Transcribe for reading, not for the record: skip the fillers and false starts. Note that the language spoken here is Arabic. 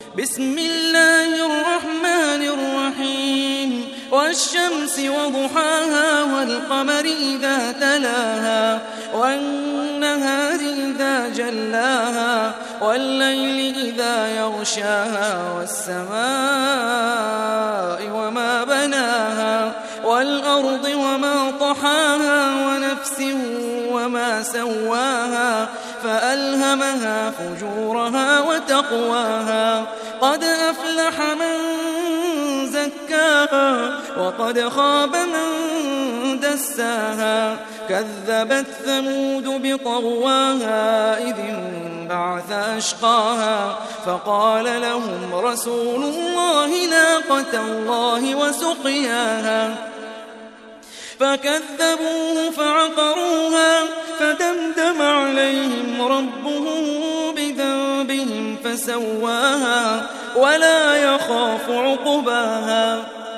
بسم الله الرحمن الرحيم والشمس وضحاها والقمر إذا تلاها والنهار إذا جلاها والليل إذا يغشاها والسماء وما بناها والأرض وما طحاها ونفس وما سواها فألهمها فجورها وتقواها قد أفلح من زكاها وقد خاب من دساها كذبت ثمود بطغواها إذ انبعث أشقاها فقال لهم رسول الله ناقة الله وسقياها فكذبوه فعقروها فدمدم عليهم ربهم بذنبهم فسواها ولا يخاف عقباها